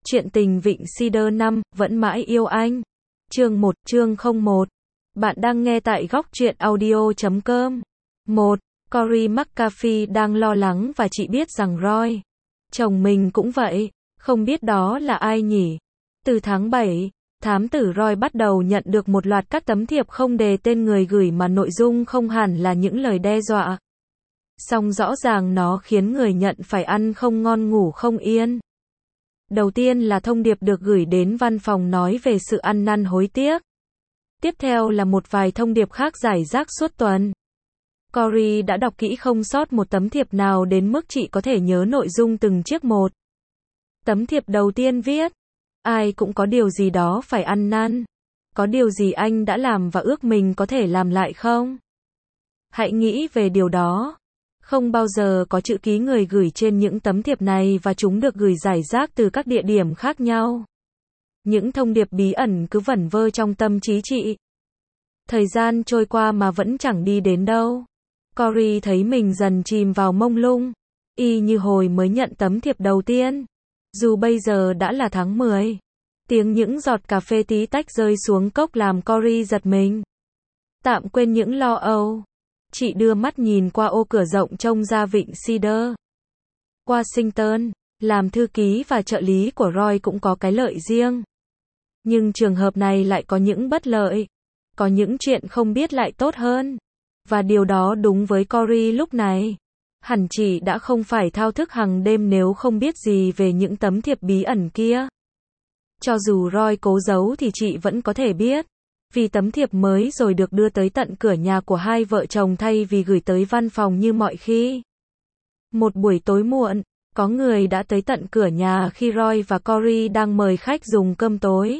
Chuyện tình Vịnh Cedar 5, vẫn mãi yêu anh. Chương 1, chương 01. Bạn đang nghe tại góc truyện audio.com. 1. Cory McCarthy đang lo lắng và chị biết rằng Roy, chồng mình cũng vậy, không biết đó là ai nhỉ. Từ tháng 7, thám tử Roy bắt đầu nhận được một loạt các tấm thiệp không đề tên người gửi mà nội dung không hẳn là những lời đe dọa. Song rõ ràng nó khiến người nhận phải ăn không ngon ngủ không yên. Đầu tiên là thông điệp được gửi đến văn phòng nói về sự ăn năn hối tiếc. Tiếp theo là một vài thông điệp khác rải rác suốt tuần. Cory đã đọc kỹ không sót một tấm thiệp nào đến mức chị có thể nhớ nội dung từng chiếc một. Tấm thiệp đầu tiên viết: ai cũng có điều gì đó phải ăn năn. Có điều gì anh đã làm và ước mình có thể làm lại không? Hãy nghĩ về điều đó. Không bao giờ có chữ ký người gửi trên những tấm thiệp này và chúng được gửi rải rác từ các địa điểm khác nhau. Những thông điệp bí ẩn cứ vẩn vơ trong tâm trí chị. Thời gian trôi qua mà vẫn chẳng đi đến đâu. Cory thấy mình dần chìm vào mông lung, y như hồi mới nhận tấm thiệp đầu tiên. Dù bây giờ đã là tháng 10, tiếng những giọt cà phê tí tách rơi xuống cốc làm Cory giật mình. Tạm quên những lo âu, chị đưa mắt nhìn qua ô cửa rộng trông ra Vịnh Cedar. Washington, làm thư ký và trợ lý của Roy cũng có cái lợi riêng. Nhưng trường hợp này lại có những bất lợi. Có những chuyện không biết lại tốt hơn. Và điều đó đúng với Cory lúc này. Hẳn chị đã không phải thao thức hàng đêm nếu không biết gì về những tấm thiệp bí ẩn kia. Cho dù Roy cố giấu thì chị vẫn có thể biết. Vì tấm thiệp mới rồi được đưa tới tận cửa nhà của hai vợ chồng thay vì gửi tới văn phòng như mọi khi. Một buổi tối muộn, có người đã tới tận cửa nhà khi Roy và Cory đang mời khách dùng cơm tối.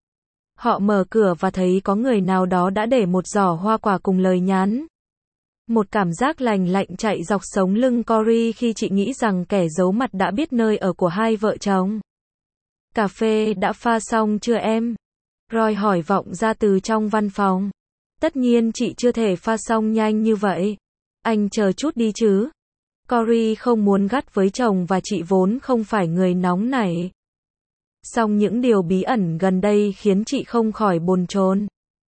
Họ mở cửa và thấy có người nào đó đã để một giỏ hoa quả cùng lời nhắn. Một cảm giác lành lạnh chạy dọc sống lưng Cory khi chị nghĩ rằng kẻ giấu mặt đã biết nơi ở của hai vợ chồng. Cà phê đã pha xong chưa em? Roy hỏi vọng ra từ trong văn phòng. Tất nhiên chị chưa thể pha xong nhanh như vậy. Anh chờ chút đi chứ. Cory không muốn gắt với chồng và chị vốn không phải người nóng nảy. Song những điều bí ẩn gần đây khiến chị không khỏi bồn chồn.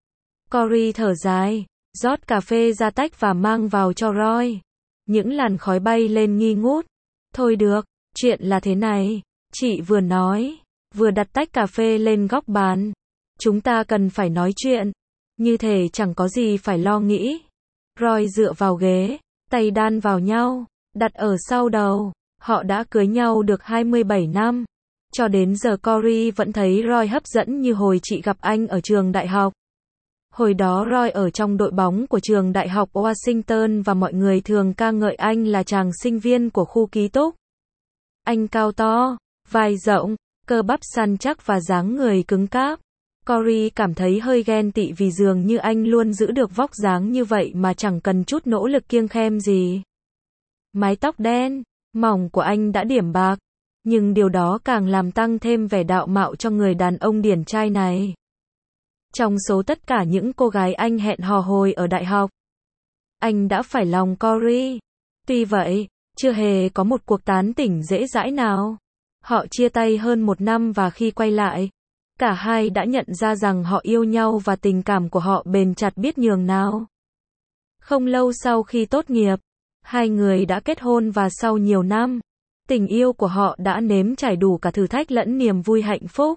Cory thở dài, rót cà phê ra tách và mang vào cho Roy. Những làn khói bay lên nghi ngút. Thôi được, chuyện là thế này. Chị vừa nói, vừa đặt tách cà phê lên góc bàn. Chúng ta cần phải nói chuyện. Như thể chẳng có gì phải lo nghĩ. Roy dựa vào ghế, tay đan vào nhau, đặt ở sau đầu. Họ đã cưới nhau được 27 năm. Cho đến giờ Cory vẫn thấy Roy hấp dẫn như hồi chị gặp anh ở trường đại học. Hồi đó Roy ở trong đội bóng của trường đại học Washington và mọi người thường ca ngợi anh là chàng sinh viên của khu ký túc. Anh cao to, vai rộng, cơ bắp săn chắc và dáng người cứng cáp. Cory cảm thấy hơi ghen tị vì dường như anh luôn giữ được vóc dáng như vậy mà chẳng cần chút nỗ lực kiêng khem gì. Mái tóc đen, mỏng của anh đã điểm bạc. Nhưng điều đó càng làm tăng thêm vẻ đạo mạo cho người đàn ông điển trai này. Trong số tất cả những cô gái anh hẹn hò hồi ở đại học, anh đã phải lòng Cory. Tuy vậy, chưa hề có một cuộc tán tỉnh dễ dãi nào. Họ chia tay hơn 1 năm và khi quay lại, cả hai đã nhận ra rằng họ yêu nhau và tình cảm của họ bền chặt biết nhường nào. Không lâu sau khi tốt nghiệp, hai người đã kết hôn và sau nhiều năm, tình yêu của họ đã nếm trải đủ cả thử thách lẫn niềm vui hạnh phúc.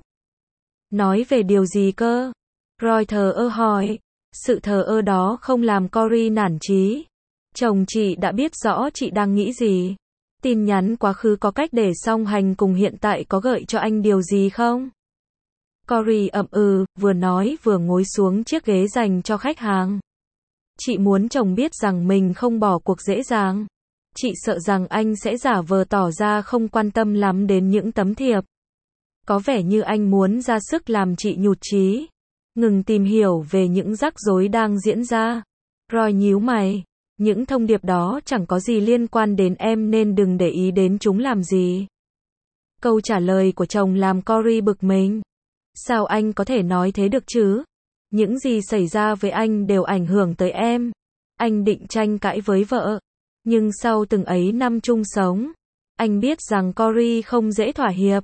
Nói về điều gì cơ? Roy thờ ơ hỏi. Sự thờ ơ đó không làm Cory nản chí. Chồng chị đã biết rõ chị đang nghĩ gì. Tin nhắn quá khứ có cách để song hành cùng hiện tại có gợi cho anh điều gì không? Cory ậm ừ, vừa nói vừa ngồi xuống chiếc ghế dành cho khách hàng. Chị muốn chồng biết rằng mình không bỏ cuộc dễ dàng. Chị sợ rằng anh sẽ giả vờ tỏ ra không quan tâm lắm đến những tấm thiệp. Có vẻ như anh muốn ra sức làm chị nhụt chí. Ngừng tìm hiểu về những rắc rối đang diễn ra. Roy nhíu mày. Những thông điệp đó chẳng có gì liên quan đến em nên đừng để ý đến chúng làm gì. Câu trả lời của chồng làm Cory bực mình. Sao anh có thể nói thế được chứ? Những gì xảy ra với anh đều ảnh hưởng tới em. Anh định tranh cãi với vợ. Nhưng sau từng ấy năm chung sống, anh biết rằng Cory không dễ thỏa hiệp.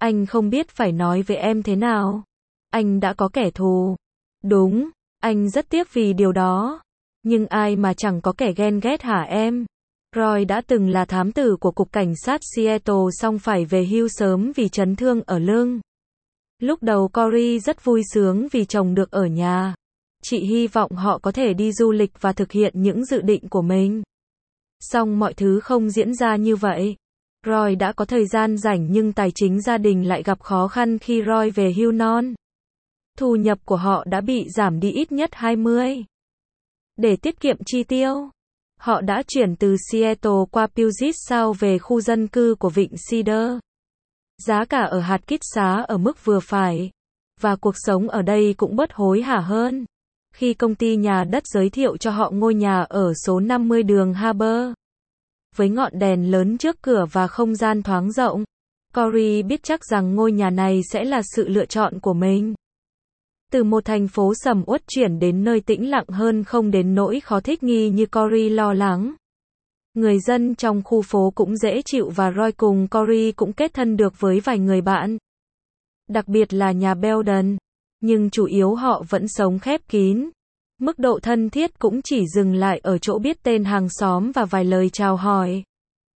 Anh không biết phải nói với em thế nào. Anh đã có kẻ thù. Đúng, anh rất tiếc vì điều đó. Nhưng ai mà chẳng có kẻ ghen ghét hả em? Roy đã từng là thám tử của Cục Cảnh sát Seattle song phải về hưu sớm vì chấn thương ở lưng. Lúc đầu Cory rất vui sướng vì chồng được ở nhà. Chị hy vọng họ có thể đi du lịch và thực hiện những dự định của mình. Song mọi thứ không diễn ra như vậy. Roy đã có thời gian rảnh nhưng tài chính gia đình lại gặp khó khăn khi Roy về hưu non. Thu nhập của họ đã bị giảm đi ít nhất 20. Để tiết kiệm chi tiêu, họ đã chuyển từ Seattle qua Puget Sound về khu dân cư của Vịnh Cedar. Giá cả ở hạt kít xá ở mức vừa phải, và cuộc sống ở đây cũng bớt hối hả hơn. Khi công ty nhà đất giới thiệu cho họ ngôi nhà ở số 50 đường Harbor, với ngọn đèn lớn trước cửa và không gian thoáng rộng, Cory biết chắc rằng ngôi nhà này sẽ là sự lựa chọn của mình. Từ một thành phố sầm uất chuyển đến nơi tĩnh lặng hơn không đến nỗi khó thích nghi như Cory lo lắng. Người dân trong khu phố cũng dễ chịu và Roy cùng Cory cũng kết thân được với vài người bạn. Đặc biệt là nhà Belden. Nhưng chủ yếu họ vẫn sống khép kín. Mức độ thân thiết cũng chỉ dừng lại ở chỗ biết tên hàng xóm và vài lời chào hỏi.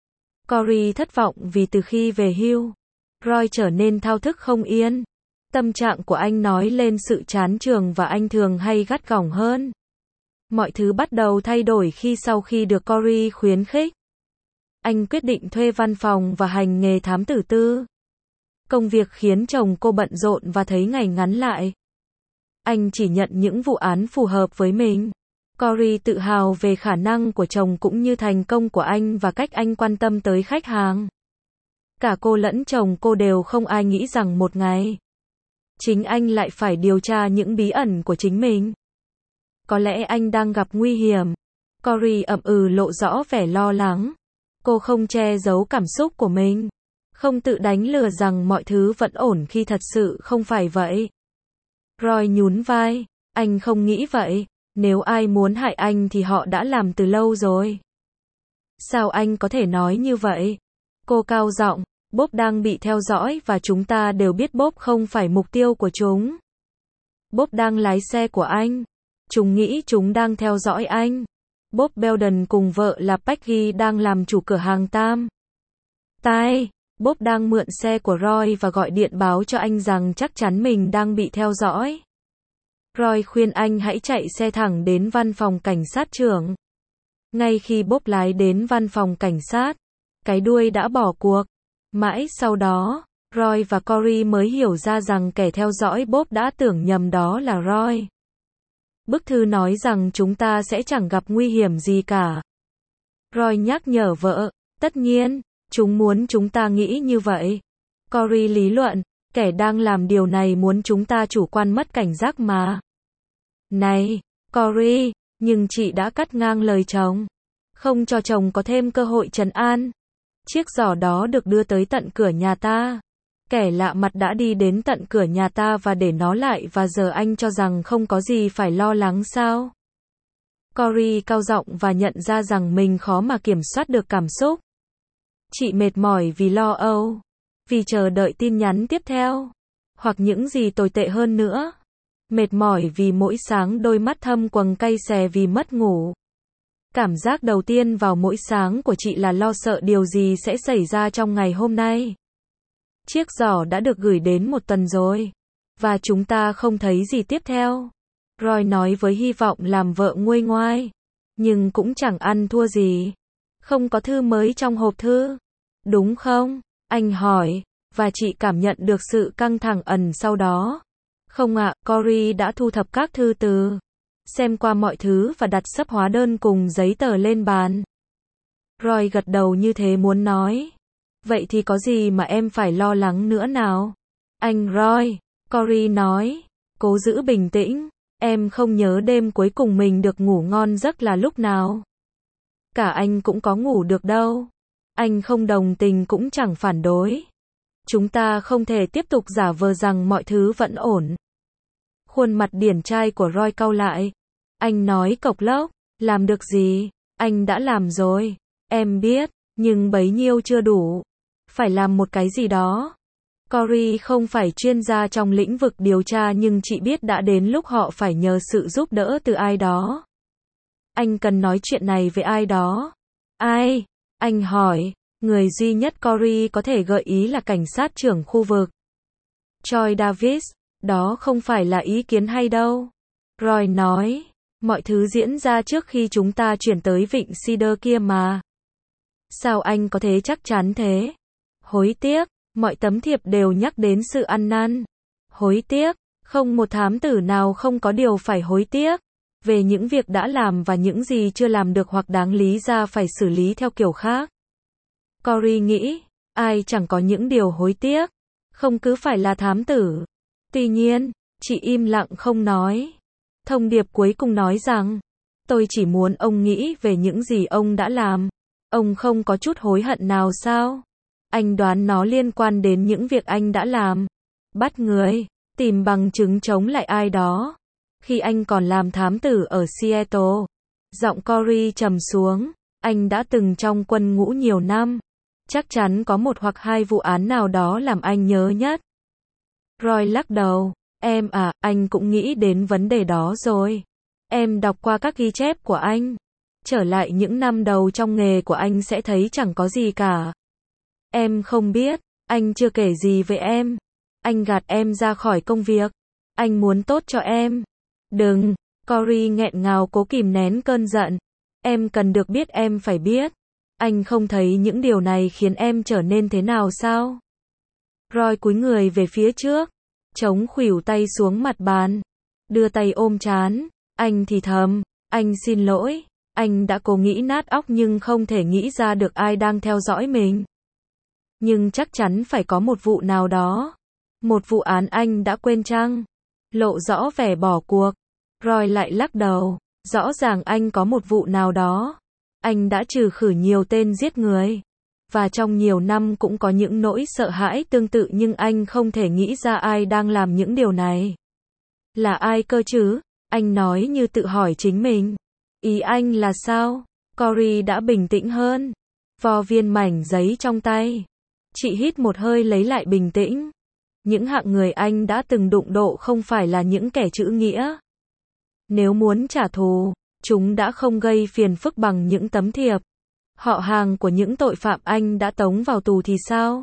Cory thất vọng vì từ khi về hưu, Roy trở nên thao thức không yên. Tâm trạng của anh nói lên sự chán trường và anh thường hay gắt gỏng hơn. Mọi thứ bắt đầu thay đổi sau khi được Cory khuyến khích. Anh quyết định thuê văn phòng và hành nghề thám tử tư. Công việc khiến chồng cô bận rộn và thấy ngày ngắn lại. Anh chỉ nhận những vụ án phù hợp với mình. Cory tự hào về khả năng của chồng cũng như thành công của anh và cách anh quan tâm tới khách hàng. Cả cô lẫn chồng cô đều không ai nghĩ rằng một ngày, chính anh lại phải điều tra những bí ẩn của chính mình. Có lẽ anh đang gặp nguy hiểm. Cory ậm ừ lộ rõ vẻ lo lắng. Cô không che giấu cảm xúc của mình. Không tự đánh lừa rằng mọi thứ vẫn ổn khi thật sự không phải vậy. Roy nhún vai. Anh không nghĩ vậy. Nếu ai muốn hại anh thì họ đã làm từ lâu rồi. Sao anh có thể nói như vậy? Cô cao giọng. Bob đang bị theo dõi và chúng ta đều biết Bob không phải mục tiêu của chúng. Bob đang lái xe của anh. Chúng nghĩ chúng đang theo dõi anh. Bob Belden cùng vợ là Peggy đang làm chủ cửa hàng Tam. Bob đang mượn xe của Roy và gọi điện báo cho anh rằng chắc chắn mình đang bị theo dõi. Roy khuyên anh hãy chạy xe thẳng đến văn phòng cảnh sát trưởng. Ngay khi Bob lái đến văn phòng cảnh sát, cái đuôi đã bỏ cuộc. Mãi sau đó, Roy và Cory mới hiểu ra rằng kẻ theo dõi Bob đã tưởng nhầm đó là Roy. Bức thư nói rằng chúng ta sẽ chẳng gặp nguy hiểm gì cả. Roy nhắc nhở vợ, tất nhiên, chúng muốn chúng ta nghĩ như vậy. Cory lý luận, kẻ đang làm điều này muốn chúng ta chủ quan mất cảnh giác mà. Này, Cory, nhưng chị đã cắt ngang lời chồng. Không cho chồng có thêm cơ hội trấn an. Chiếc giỏ đó được đưa tới tận cửa nhà ta. Kẻ lạ mặt đã đi đến tận cửa nhà ta và để nó lại và giờ anh cho rằng không có gì phải lo lắng sao? Cory cao giọng và nhận ra rằng mình khó mà kiểm soát được cảm xúc. Chị mệt mỏi vì lo âu, vì chờ đợi tin nhắn tiếp theo, hoặc những gì tồi tệ hơn nữa. Mệt mỏi vì mỗi sáng đôi mắt thâm quầng cay xè vì mất ngủ. Cảm giác đầu tiên vào mỗi sáng của chị là lo sợ điều gì sẽ xảy ra trong ngày hôm nay. Chiếc giỏ đã được gửi đến 1 tuần rồi, và chúng ta không thấy gì tiếp theo. Roy nói với hy vọng làm vợ nguôi ngoai, nhưng cũng chẳng ăn thua gì. Không có thư mới trong hộp thư, đúng không? Anh hỏi, và chị cảm nhận được sự căng thẳng ẩn sau đó. Không ạ, Cory đã thu thập các thư từ, xem qua mọi thứ và đặt xấp hóa đơn cùng giấy tờ lên bàn. Roy gật đầu như thế muốn nói. Vậy thì có gì mà em phải lo lắng nữa nào? Anh Roy, Cory nói, cố giữ bình tĩnh. Em không nhớ đêm cuối cùng mình được ngủ ngon giấc là lúc nào. Cả anh cũng có ngủ được đâu. Anh không đồng tình cũng chẳng phản đối. Chúng ta không thể tiếp tục giả vờ rằng mọi thứ vẫn ổn. Khuôn mặt điển trai của Roy cau lại. Anh nói cộc lốc, làm được gì? Anh đã làm rồi. Em biết, nhưng bấy nhiêu chưa đủ. Phải làm một cái gì đó. Cory không phải chuyên gia trong lĩnh vực điều tra nhưng chị biết đã đến lúc họ phải nhờ sự giúp đỡ từ ai đó. Anh cần nói chuyện này với ai đó. Ai? Anh hỏi. Người duy nhất Cory có thể gợi ý là cảnh sát trưởng khu vực. Troy Davis. Đó không phải là ý kiến hay đâu. Roy nói. Mọi thứ diễn ra trước khi chúng ta chuyển tới vịnh Cedar kia mà. Sao anh có thể chắc chắn thế? Hối tiếc. Mọi tấm thiệp đều nhắc đến sự ăn năn. Hối tiếc. Không một thám tử nào không có điều phải hối tiếc. Về những việc đã làm và những gì chưa làm được hoặc đáng lý ra phải xử lý theo kiểu khác. Cory nghĩ. Ai chẳng có những điều hối tiếc. Không cứ phải là thám tử. Tuy nhiên, chị im lặng không nói. Thông điệp cuối cùng nói rằng, tôi chỉ muốn ông nghĩ về những gì ông đã làm. Ông không có chút hối hận nào sao? Anh đoán nó liên quan đến những việc anh đã làm. Bắt người, tìm bằng chứng chống lại ai đó. Khi anh còn làm thám tử ở Seattle, giọng Cory trầm xuống, anh đã từng trong quân ngũ nhiều năm. Chắc chắn có một hoặc hai vụ án nào đó làm anh nhớ nhất. Roy lắc đầu. Em à, anh cũng nghĩ đến vấn đề đó rồi. Em đọc qua các ghi chép của anh. Trở lại những năm đầu trong nghề của anh sẽ thấy chẳng có gì cả. Em không biết, anh chưa kể gì với em. Anh gạt em ra khỏi công việc. Anh muốn tốt cho em. Đừng, Cory nghẹn ngào cố kìm nén cơn giận. Em cần được biết, em phải biết. Anh không thấy những điều này khiến em trở nên thế nào sao? Roy cúi người về phía trước, chống khuỷu tay xuống mặt bàn, đưa tay ôm trán. Anh thì thầm, anh xin lỗi, anh đã cố nghĩ nát óc nhưng không thể nghĩ ra được ai đang theo dõi mình. Nhưng chắc chắn phải có một vụ nào đó. Một vụ án anh đã quên chăng? Lộ rõ vẻ bỏ cuộc. Roy lại lắc đầu. Rõ ràng anh có một vụ nào đó. Anh đã trừ khử nhiều tên giết người. Và trong nhiều năm cũng có những nỗi sợ hãi tương tự nhưng anh không thể nghĩ ra ai đang làm những điều này. Là ai cơ chứ? Anh nói như tự hỏi chính mình. Ý anh là sao? Cory đã bình tĩnh hơn. Vò viên mảnh giấy trong tay. Chị hít một hơi lấy lại bình tĩnh. Những hạng người anh đã từng đụng độ không phải là những kẻ chữ nghĩa. Nếu muốn trả thù, chúng đã không gây phiền phức bằng những tấm thiệp. Họ hàng của những tội phạm anh đã tống vào tù thì sao?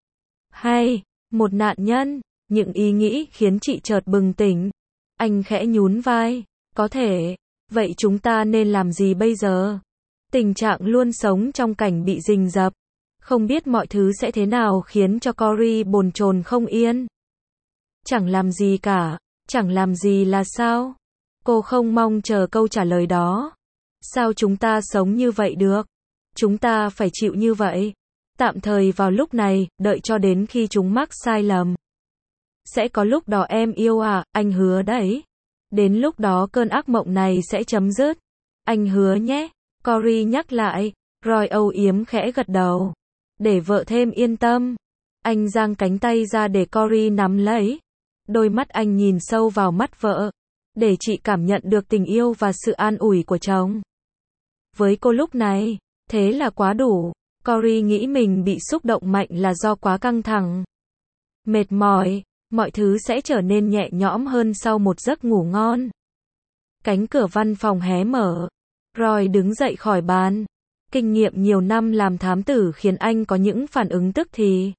Hay, một nạn nhân, những ý nghĩ khiến chị chợt bừng tỉnh. Anh khẽ nhún vai, có thể, vậy chúng ta nên làm gì bây giờ? Tình trạng luôn sống trong cảnh bị rình rập, không biết mọi thứ sẽ thế nào khiến cho Cory bồn chồn không yên. Chẳng làm gì cả, chẳng làm gì là sao? Cô không mong chờ câu trả lời đó. Sao chúng ta sống như vậy được? Chúng ta phải chịu như vậy. Tạm thời vào lúc này, đợi cho đến khi chúng mắc sai lầm. Sẽ có lúc đó em yêu à, anh hứa đấy. Đến lúc đó cơn ác mộng này sẽ chấm dứt. Anh hứa nhé. Cory nhắc lại. Roy âu yếm khẽ gật đầu. Để vợ thêm yên tâm. Anh giang cánh tay ra để Cory nắm lấy. Đôi mắt anh nhìn sâu vào mắt vợ. Để chị cảm nhận được tình yêu và sự an ủi của chồng. Với cô lúc này, thế là quá đủ. Cory nghĩ mình bị xúc động mạnh là do quá căng thẳng. Mệt mỏi, mọi thứ sẽ trở nên nhẹ nhõm hơn sau một giấc ngủ ngon. Cánh cửa văn phòng hé mở. Roy đứng dậy khỏi bàn. Kinh nghiệm nhiều năm làm thám tử khiến anh có những phản ứng tức thì.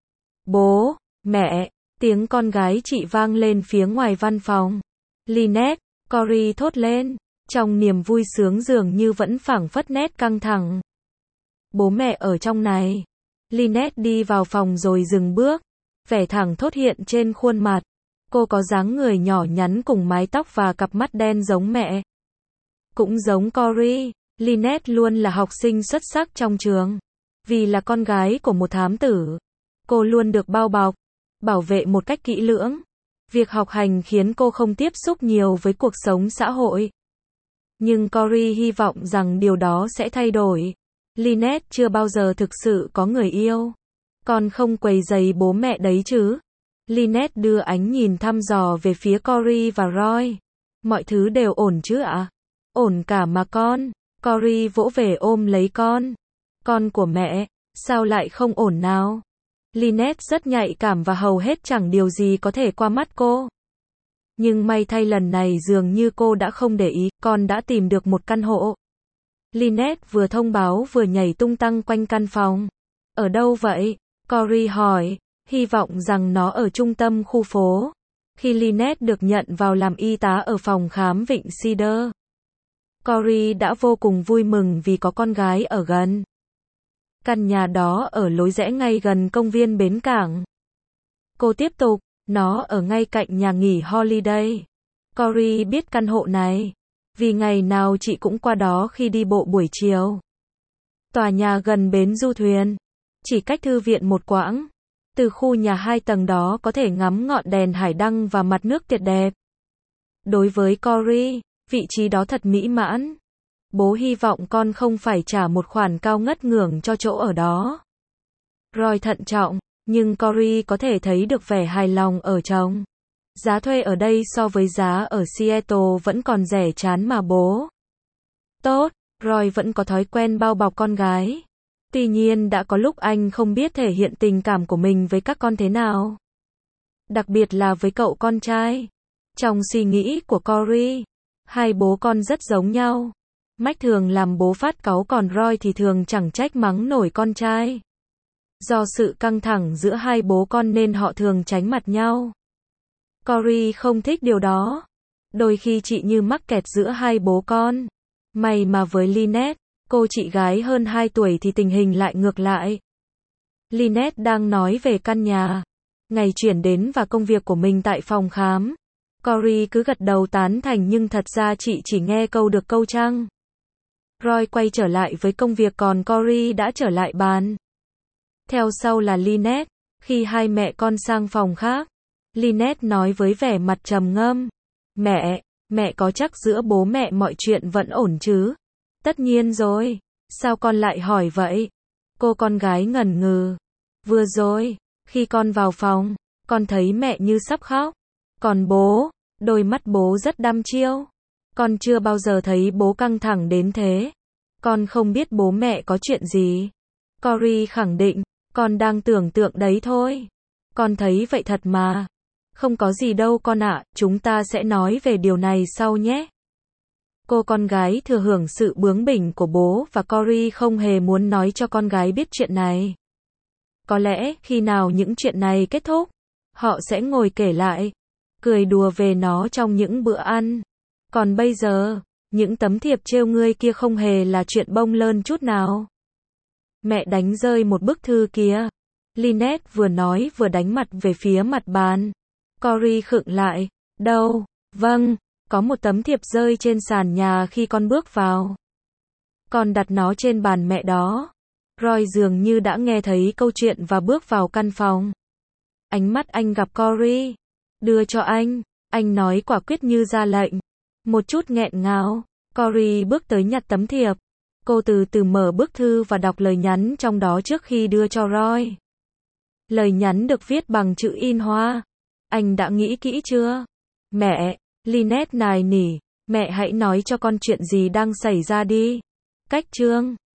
Bố, mẹ, tiếng con gái chị vang lên phía ngoài văn phòng. Lynette, Cory thốt lên, trong niềm vui sướng dường như vẫn phảng phất nét căng thẳng. Bố mẹ ở trong này. Lynette đi vào phòng rồi dừng bước. Vẻ thẳng thốt hiện trên khuôn mặt. Cô có dáng người nhỏ nhắn cùng mái tóc và cặp mắt đen giống mẹ. Cũng giống Cory, Lynette luôn là học sinh xuất sắc trong trường. Vì là con gái của một thám tử, cô luôn được bao bọc, bảo vệ một cách kỹ lưỡng. Việc học hành khiến cô không tiếp xúc nhiều với cuộc sống xã hội. Nhưng Cory hy vọng rằng điều đó sẽ thay đổi. Lynette chưa bao giờ thực sự có người yêu. Con không quấy rầy bố mẹ đấy chứ? Lynette đưa ánh nhìn thăm dò về phía Cory và Roy. Mọi thứ đều ổn chứ ạ? Ổn cả mà con. Cory vỗ về ôm lấy con. Con của mẹ, sao lại không ổn nào? Lynette rất nhạy cảm và hầu hết chẳng điều gì có thể qua mắt cô. Nhưng may thay lần này dường như cô đã không để ý, con đã tìm được một căn hộ. Lynette vừa thông báo vừa nhảy tung tăng quanh căn phòng. Ở đâu vậy? Corey hỏi, hy vọng rằng nó ở trung tâm khu phố. Khi Lynette được nhận vào làm y tá ở phòng khám Vịnh Cedar, Corey đã vô cùng vui mừng vì có con gái ở gần. Căn nhà đó ở lối rẽ ngay gần công viên bến cảng. Cô tiếp tục, nó ở ngay cạnh nhà nghỉ Holiday. Corey biết căn hộ này, vì ngày nào chị cũng qua đó khi đi bộ buổi chiều. Tòa nhà gần bến du thuyền, chỉ cách thư viện một quãng. Từ khu nhà 2 tầng đó có thể ngắm ngọn đèn hải đăng và mặt nước tuyệt đẹp. Đối với Corey, vị trí đó thật mỹ mãn. Bố hy vọng con không phải trả một khoản cao ngất ngưởng cho chỗ ở đó. Roy thận trọng, nhưng Corey có thể thấy được vẻ hài lòng ở chồng. Giá thuê ở đây so với giá ở Seattle vẫn còn rẻ chán mà bố. Tốt, Roy vẫn có thói quen bao bọc con gái. Tuy nhiên đã có lúc anh không biết thể hiện tình cảm của mình với các con thế nào. Đặc biệt là với cậu con trai. Trong suy nghĩ của Corey, hai bố con rất giống nhau. Mike thường làm bố phát cáu còn Roy thì thường chẳng trách mắng nổi con trai. Do sự căng thẳng giữa hai bố con nên họ thường tránh mặt nhau. Corey không thích điều đó. Đôi khi chị như mắc kẹt giữa hai bố con. May mà với Lynette, cô chị gái hơn 2 tuổi thì tình hình lại ngược lại. Lynette đang nói về căn nhà, ngày chuyển đến và công việc của mình tại phòng khám. Corey cứ gật đầu tán thành nhưng thật ra chị chỉ nghe câu được câu trăng. Roy quay trở lại với công việc còn Corey đã trở lại bàn. Theo sau là Lynette. Khi hai mẹ con sang phòng khác, Lynette nói với vẻ mặt trầm ngâm. Mẹ có chắc giữa bố mẹ mọi chuyện vẫn ổn chứ? Tất nhiên rồi. Sao con lại hỏi vậy? Cô con gái ngần ngừ. Vừa rồi, khi con vào phòng, con thấy mẹ như sắp khóc. Còn bố, đôi mắt bố rất đăm chiêu. Con chưa bao giờ thấy bố căng thẳng đến thế. Con không biết bố mẹ có chuyện gì. Corey khẳng định, con đang tưởng tượng đấy thôi. Con thấy vậy thật mà. Không có gì đâu con ạ, chúng ta sẽ nói về điều này sau nhé. Cô con gái thừa hưởng sự bướng bỉnh của bố và Corey không hề muốn nói cho con gái biết chuyện này. Có lẽ khi nào những chuyện này kết thúc, họ sẽ ngồi kể lại, cười đùa về nó trong những bữa ăn. Còn bây giờ, những tấm thiệp trêu ngươi kia không hề là chuyện bông lơn chút nào. Mẹ đánh rơi một bức thư kia. Lynette vừa nói vừa đánh mặt về phía mặt bàn. Corey khựng lại. Đâu? Vâng, có một tấm thiệp rơi trên sàn nhà khi con bước vào. Con đặt nó trên bàn mẹ đó. Roy dường như đã nghe thấy câu chuyện và bước vào căn phòng. Ánh mắt anh gặp Corey. Đưa cho anh nói quả quyết như ra lệnh. Một chút nghẹn ngào, Corey bước tới nhặt tấm thiệp. Cô từ từ mở bức thư và đọc lời nhắn trong đó trước khi đưa cho Roy. Lời nhắn được viết bằng chữ in hoa. Anh đã nghĩ kỹ chưa? Mẹ, Lynette nài nỉ, mẹ hãy nói cho con chuyện gì đang xảy ra đi. Cách chương